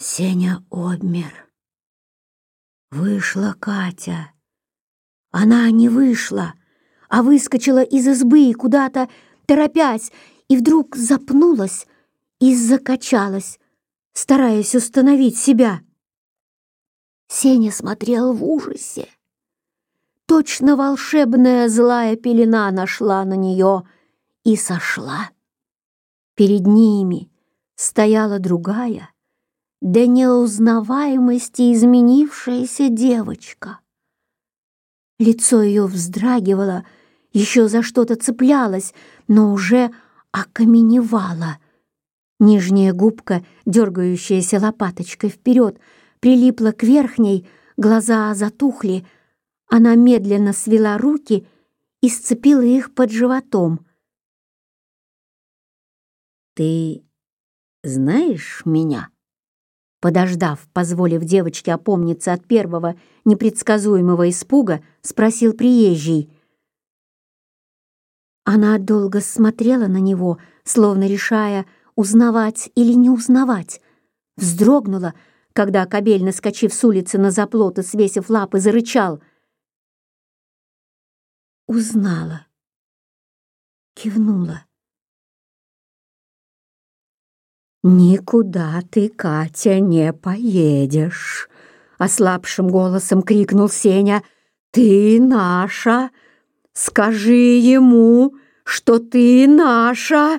Сеня обмер. Вышла Катя. Она не вышла, а выскочила из избы куда-то, торопясь, и вдруг запнулась и закачалась, стараясь установить себя. Сеня смотрел в ужасе. Точно волшебная злая пелена нашла на нее и сошла. Перед ними стояла другая, до неузнаваемости изменившаяся девочка. Лицо ее вздрагивало, еще за что-то цеплялось, но уже окаменевало. Нижняя губка, дергающаяся лопаточкой вперед, прилипла к верхней, глаза затухли. Она медленно свела руки и сцепила их под животом. «Ты знаешь меня?» Подождав, позволив девочке опомниться от первого непредсказуемого испуга, спросил приезжий. Она долго смотрела на него, словно решая, узнавать или не узнавать. Вздрогнула, когда кобель, наскочив с улицы на заплот и свесив лапы, зарычал. Узнала. Кивнула. «Никуда ты, Катя, не поедешь!» — ослабшим голосом крикнул Сеня. «Ты наша! Скажи ему, что ты наша!»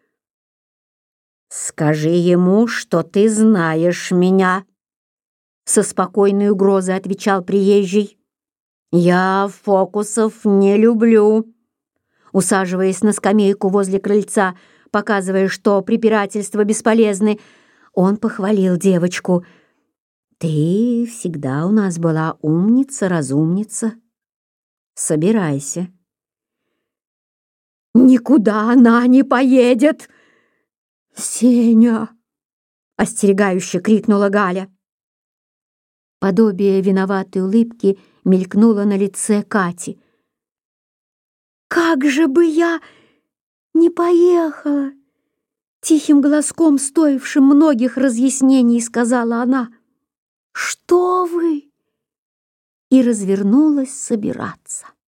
«Скажи ему, что ты знаешь меня!» — со спокойной угрозой отвечал приезжий. «Я фокусов не люблю!» Усаживаясь на скамейку возле крыльца, показывая, что препирательства бесполезны, он похвалил девочку. «Ты всегда у нас была умница-разумница. Собирайся». «Никуда она не поедет!» «Сеня!» — остерегающе крикнула Галя. Подобие виноватой улыбки мелькнуло на лице Кати. «Как же бы я не поехала!» Тихим голоском, стоившим многих разъяснений, сказала она. «Что вы?» И развернулась собираться.